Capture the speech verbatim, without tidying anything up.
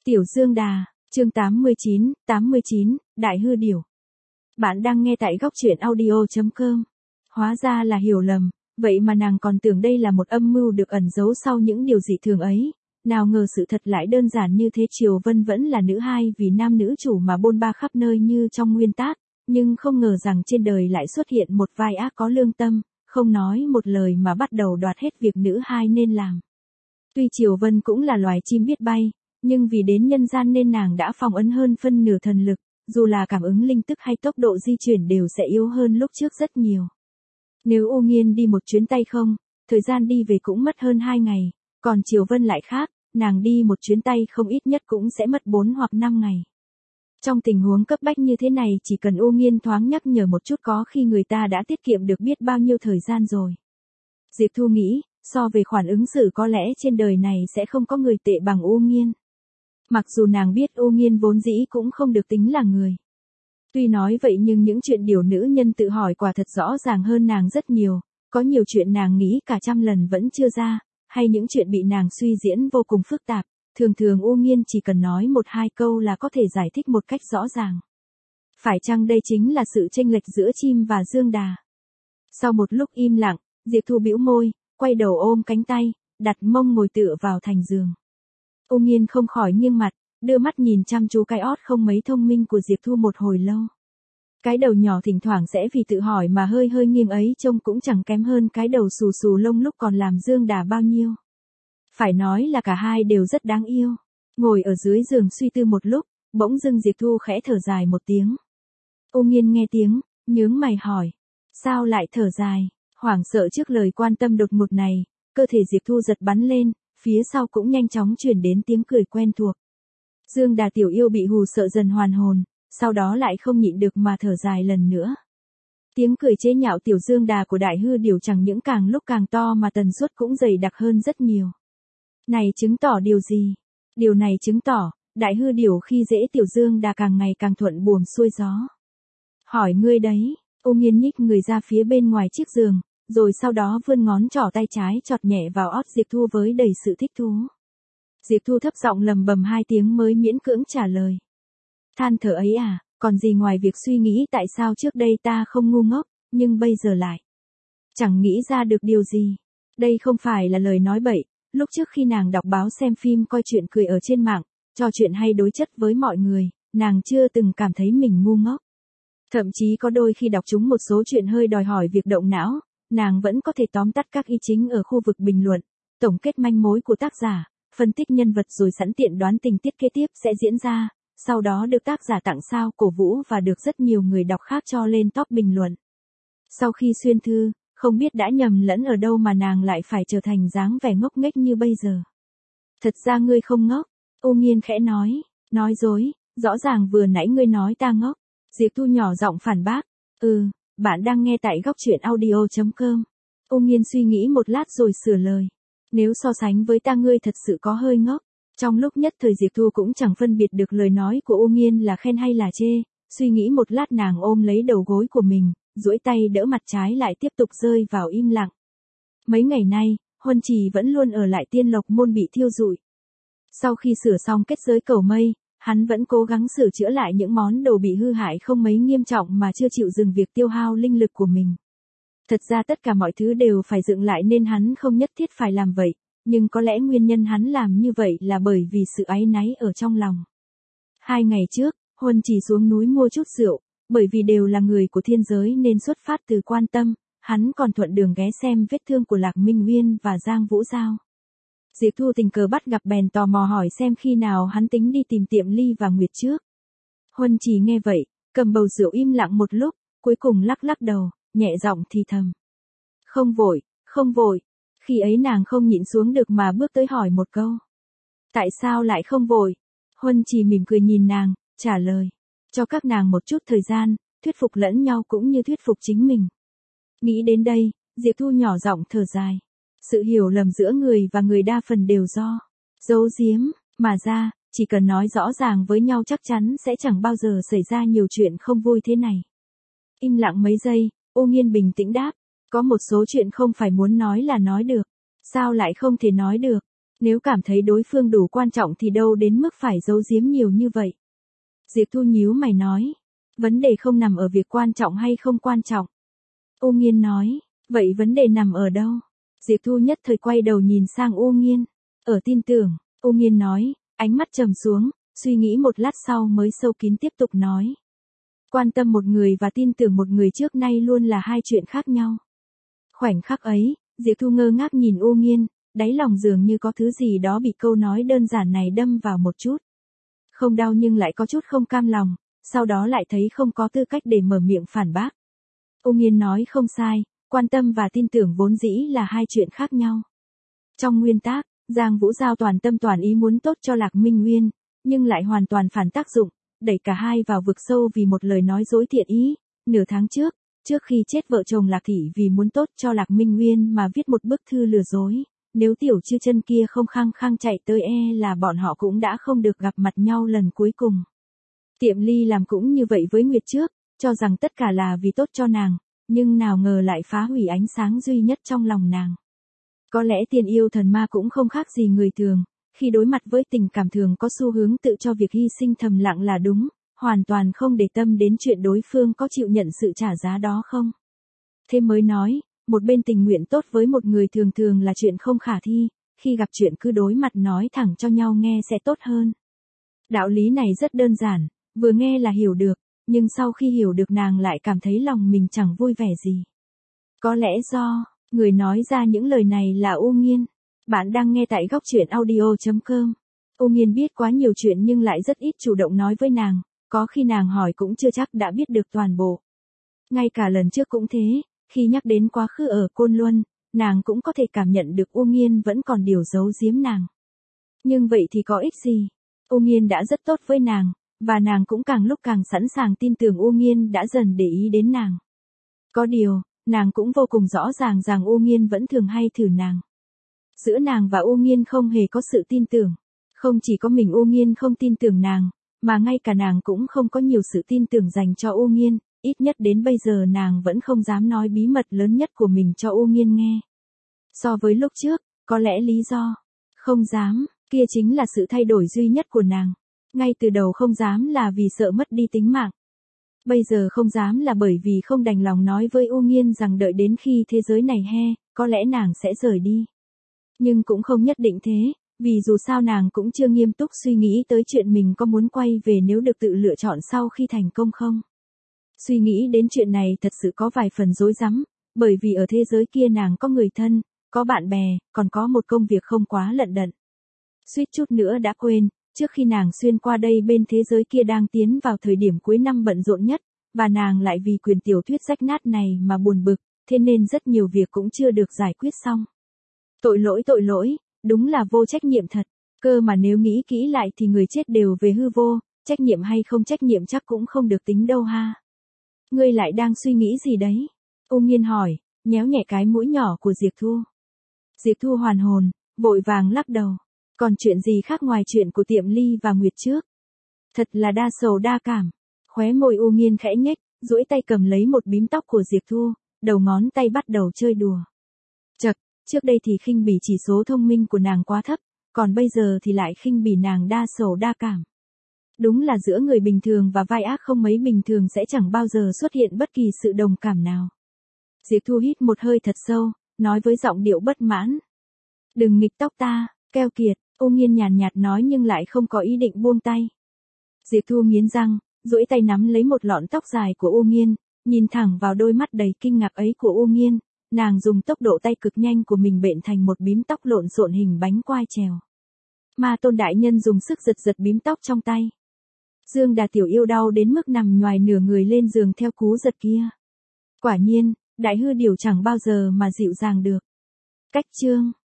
Tiểu Dương Đà, chương tám mươi chín, tám mươi chín, Đại Hư Điểu. Bạn đang nghe tại góc truyện audio chấm com. Hóa ra là hiểu lầm, vậy mà nàng còn tưởng đây là một âm mưu được ẩn giấu sau những điều dị thường ấy. Nào ngờ sự thật lại đơn giản như thế. Triều Vân vẫn là nữ hai vì nam nữ chủ mà bôn ba khắp nơi như trong nguyên tác, nhưng không ngờ rằng trên đời lại xuất hiện một vai ác có lương tâm, không nói một lời mà bắt đầu đoạt hết việc nữ hai nên làm. Tuy Triều Vân cũng là loài chim biết bay, nhưng vì đến nhân gian nên nàng đã phong ấn hơn phân nửa thần lực, dù là cảm ứng linh tức hay tốc độ di chuyển đều sẽ yếu hơn lúc trước rất nhiều. Nếu U Nghiên đi một chuyến tay không, thời gian đi về cũng mất hơn hai ngày, còn Triều Vân lại khác, nàng đi một chuyến tay không ít nhất cũng sẽ mất bốn hoặc năm ngày. Trong tình huống cấp bách như thế này chỉ cần U Nghiên thoáng nhắc nhở một chút có khi người ta đã tiết kiệm được biết bao nhiêu thời gian rồi. Diệp Thu nghĩ, so về khoản ứng xử có lẽ trên đời này sẽ không có người tệ bằng U Nghiên. Mặc dù nàng biết U Nghiên vốn dĩ cũng không được tính là người. Tuy nói vậy nhưng những chuyện điều nữ nhân tự hỏi quả thật rõ ràng hơn nàng rất nhiều, có nhiều chuyện nàng nghĩ cả trăm lần vẫn chưa ra, hay những chuyện bị nàng suy diễn vô cùng phức tạp, thường thường U Nghiên chỉ cần nói một hai câu là có thể giải thích một cách rõ ràng. Phải chăng đây chính là sự chênh lệch giữa chim và Dương Đà? Sau một lúc im lặng, Diệp Thu bĩu môi, quay đầu ôm cánh tay, đặt mông ngồi tựa vào thành giường. U Nghiên không khỏi nghiêng mặt, đưa mắt nhìn chăm chú cái ót không mấy thông minh của Diệp Thu một hồi lâu. Cái đầu nhỏ thỉnh thoảng sẽ vì tự hỏi mà hơi hơi nghiêng ấy trông cũng chẳng kém hơn cái đầu xù xù lông lúc còn làm Dương Đà bao nhiêu. Phải nói là cả hai đều rất đáng yêu. Ngồi ở dưới giường suy tư một lúc, bỗng dưng Diệp Thu khẽ thở dài một tiếng. U Nghiên nghe tiếng, nhướng mày hỏi. Sao lại thở dài? Hoảng sợ trước lời quan tâm đột ngột này, cơ thể Diệp Thu giật bắn lên, phía sau cũng nhanh chóng truyền đến tiếng cười quen thuộc. Dương Đà tiểu yêu bị hù sợ dần hoàn hồn, sau đó lại không nhịn được mà thở dài lần nữa. Tiếng cười chế nhạo tiểu Dương Đà của Đại Hư Điểu chẳng những càng lúc càng to mà tần suất cũng dày đặc hơn rất nhiều. Này chứng tỏ điều gì? Điều này chứng tỏ, Đại Hư Điểu khi dễ tiểu Dương Đà càng ngày càng thuận buồm xuôi gió. Hỏi ngươi đấy, U Nghiên nhích người ra phía bên ngoài chiếc giường, rồi sau đó vươn ngón trỏ tay trái chọt nhẹ vào ót Diệp Thu với đầy sự thích thú. Diệp Thu thấp giọng lầm bầm hai tiếng mới miễn cưỡng trả lời. Than thở ấy à, còn gì ngoài việc suy nghĩ tại sao trước đây ta không ngu ngốc, nhưng bây giờ lại chẳng nghĩ ra được điều gì. Đây không phải là lời nói bậy, lúc trước khi nàng đọc báo xem phim coi chuyện cười ở trên mạng, trò chuyện hay đối chất với mọi người, nàng chưa từng cảm thấy mình ngu ngốc. Thậm chí có đôi khi đọc chúng một số chuyện hơi đòi hỏi việc động não, nàng vẫn có thể tóm tắt các ý chính ở khu vực bình luận, tổng kết manh mối của tác giả, phân tích nhân vật rồi sẵn tiện đoán tình tiết kế tiếp sẽ diễn ra, sau đó được tác giả tặng sao cổ vũ và được rất nhiều người đọc khác cho lên top bình luận. Sau khi xuyên thư, không biết đã nhầm lẫn ở đâu mà nàng lại phải trở thành dáng vẻ ngốc nghếch như bây giờ. Thật ra ngươi không ngốc, U Nghiên khẽ nói, nói dối, rõ ràng vừa nãy ngươi nói ta ngốc. Diệp Thu nhỏ giọng phản bác, ừ, bạn đang nghe tại góc truyện audio chấm com. U Nghiên suy nghĩ một lát rồi sửa lời. Nếu so sánh với ta ngươi thật sự có hơi ngốc. Trong lúc nhất thời Diệp Thu cũng chẳng phân biệt được lời nói của U Nghiên là khen hay là chê, suy nghĩ một lát nàng ôm lấy đầu gối của mình, duỗi tay đỡ mặt trái lại tiếp tục rơi vào im lặng. Mấy ngày nay, Huân Trì vẫn luôn ở lại Tiên Lộc Môn bị thiêu rụi. Sau khi sửa xong kết giới cầu mây, hắn vẫn cố gắng sửa chữa lại những món đồ bị hư hại không mấy nghiêm trọng mà chưa chịu dừng việc tiêu hao linh lực của mình. Thật ra tất cả mọi thứ đều phải dựng lại nên hắn không nhất thiết phải làm vậy, nhưng có lẽ nguyên nhân hắn làm như vậy là bởi vì sự áy náy ở trong lòng. Hai ngày trước, Huân chỉ xuống núi mua chút rượu, bởi vì đều là người của thiên giới nên xuất phát từ quan tâm, hắn còn thuận đường ghé xem vết thương của Lạc Minh Uyên và Giang Vũ Giao. Diệp Thu tình cờ bắt gặp bèn tò mò hỏi xem khi nào hắn tính đi tìm Tiệm Ly và Nguyệt trước. Huân Trì nghe vậy, cầm bầu rượu im lặng một lúc, cuối cùng lắc lắc đầu, nhẹ giọng thì thầm. Không vội, không vội. Khi ấy nàng không nhịn xuống được mà bước tới hỏi một câu. Tại sao lại không vội? Huân Trì mỉm cười nhìn nàng, trả lời. Cho các nàng một chút thời gian, thuyết phục lẫn nhau cũng như thuyết phục chính mình. Nghĩ đến đây, Diệp Thu nhỏ giọng thở dài. Sự hiểu lầm giữa người và người đa phần đều do giấu giếm mà ra, chỉ cần nói rõ ràng với nhau chắc chắn sẽ chẳng bao giờ xảy ra nhiều chuyện không vui thế này. Im lặng mấy giây, U Nghiên bình tĩnh đáp, có một số chuyện không phải muốn nói là nói được, sao lại không thể nói được? Nếu cảm thấy đối phương đủ quan trọng thì đâu đến mức phải giấu giếm nhiều như vậy. Diệp Thu nhíu mày nói. Vấn đề không nằm ở việc quan trọng hay không quan trọng. U Nghiên nói. Vậy vấn đề nằm ở đâu? Diệp Thu nhất thời quay đầu nhìn sang U Nghiên. Ở tin tưởng, U Nghiên nói, ánh mắt trầm xuống, suy nghĩ một lát sau mới sâu kín tiếp tục nói. Quan tâm một người và tin tưởng một người trước nay luôn là hai chuyện khác nhau. Khoảnh khắc ấy, Diệp Thu ngơ ngác nhìn U Nghiên, đáy lòng dường như có thứ gì đó bị câu nói đơn giản này đâm vào một chút. Không đau nhưng lại có chút không cam lòng, sau đó lại thấy không có tư cách để mở miệng phản bác. U Nghiên nói không sai, quan tâm và tin tưởng vốn dĩ là hai chuyện khác nhau. Trong nguyên tắc, Giang Vũ Giao toàn tâm toàn ý muốn tốt cho Lạc Minh Uyên, nhưng lại hoàn toàn phản tác dụng, đẩy cả hai vào vực sâu vì một lời nói dối thiện ý. Nửa tháng trước, trước khi chết vợ chồng Lạc Thị vì muốn tốt cho Lạc Minh Uyên mà viết một bức thư lừa dối. Nếu tiểu chư chân kia không khăng khăng chạy tới e là bọn họ cũng đã không được gặp mặt nhau lần cuối cùng. Tiệm Ly làm cũng như vậy với Nguyệt trước, cho rằng tất cả là vì tốt cho nàng, nhưng nào ngờ lại phá hủy ánh sáng duy nhất trong lòng nàng. Có lẽ tiên yêu thần ma cũng không khác gì người thường, khi đối mặt với tình cảm thường có xu hướng tự cho việc hy sinh thầm lặng là đúng, hoàn toàn không để tâm đến chuyện đối phương có chịu nhận sự trả giá đó không. Thế mới nói, một bên tình nguyện tốt với một người thường thường là chuyện không khả thi, khi gặp chuyện cứ đối mặt nói thẳng cho nhau nghe sẽ tốt hơn. Đạo lý này rất đơn giản, vừa nghe là hiểu được, nhưng sau khi hiểu được nàng lại cảm thấy lòng mình chẳng vui vẻ gì. Có lẽ do, người nói ra những lời này là U Nghiên. Bạn đang nghe tại góc truyện audio chấm com. U Nghiên biết quá nhiều chuyện nhưng lại rất ít chủ động nói với nàng, có khi nàng hỏi cũng chưa chắc đã biết được toàn bộ. Ngay cả lần trước cũng thế, khi nhắc đến quá khứ ở Côn Luân, nàng cũng có thể cảm nhận được U Nghiên vẫn còn điều giấu giếm nàng. Nhưng vậy thì có ích gì? U Nghiên đã rất tốt với nàng, và nàng cũng càng lúc càng sẵn sàng tin tưởng U Nghiên đã dần để ý đến nàng. Có điều, nàng cũng vô cùng rõ ràng rằng U Nghiên vẫn thường hay thử nàng. Giữa nàng và U Nghiên không hề có sự tin tưởng. Không chỉ có mình U Nghiên không tin tưởng nàng, mà ngay cả nàng cũng không có nhiều sự tin tưởng dành cho U Nghiên, ít nhất đến bây giờ nàng vẫn không dám nói bí mật lớn nhất của mình cho U Nghiên nghe. So với lúc trước, có lẽ lý do không dám, kia chính là sự thay đổi duy nhất của nàng. Ngay từ đầu không dám là vì sợ mất đi tính mạng. Bây giờ không dám là bởi vì không đành lòng nói với U Nghiên rằng đợi đến khi thế giới này he, có lẽ nàng sẽ rời đi. Nhưng cũng không nhất định thế, vì dù sao nàng cũng chưa nghiêm túc suy nghĩ tới chuyện mình có muốn quay về nếu được tự lựa chọn sau khi thành công không. Suy nghĩ đến chuyện này thật sự có vài phần rối rắm, bởi vì ở thế giới kia nàng có người thân, có bạn bè, còn có một công việc không quá lận đận. Suýt chút nữa đã quên, trước khi nàng xuyên qua đây bên thế giới kia đang tiến vào thời điểm cuối năm bận rộn nhất, và nàng lại vì quyền tiểu thuyết rách nát này mà buồn bực, thế nên rất nhiều việc cũng chưa được giải quyết xong. Tội lỗi tội lỗi, đúng là vô trách nhiệm thật, cơ mà nếu nghĩ kỹ lại thì người chết đều về hư vô, trách nhiệm hay không trách nhiệm chắc cũng không được tính đâu ha. Ngươi lại đang suy nghĩ gì đấy? U Nghiên hỏi, nhéo nhẹ cái mũi nhỏ của Diệp Thu. Diệp Thu hoàn hồn, vội vàng lắc đầu. Còn chuyện gì khác ngoài chuyện của Tiệm Ly và Nguyệt trước? Thật là đa sầu đa cảm. Khóe môi U Nghiên khẽ nhếch, duỗi tay cầm lấy một bím tóc của Diệp Thu, đầu ngón tay bắt đầu chơi đùa. Chậc, trước đây thì khinh bỉ chỉ số thông minh của nàng quá thấp, còn bây giờ thì lại khinh bỉ nàng đa sầu đa cảm. Đúng là giữa người bình thường và vai ác không mấy bình thường sẽ chẳng bao giờ xuất hiện bất kỳ sự đồng cảm nào. Diệp Thu hít một hơi thật sâu, nói với giọng điệu bất mãn. Đừng nghịch tóc ta, keo kiệt, U Nghiên nhàn nhạt nói nhưng lại không có ý định buông tay. Diệp Thu nghiến răng, duỗi tay nắm lấy một lọn tóc dài của U Nghiên, nhìn thẳng vào đôi mắt đầy kinh ngạc ấy của U Nghiên, nàng dùng tốc độ tay cực nhanh của mình bện thành một bím tóc lộn xộn hình bánh quai trèo. Ma Tôn đại nhân dùng sức giật giật bím tóc trong tay. Dương Đà tiểu yêu đau đến mức nằm nhoài nửa người lên giường theo cú giật kia. Quả nhiên, đại hư điểu chẳng bao giờ mà dịu dàng được. Cách chương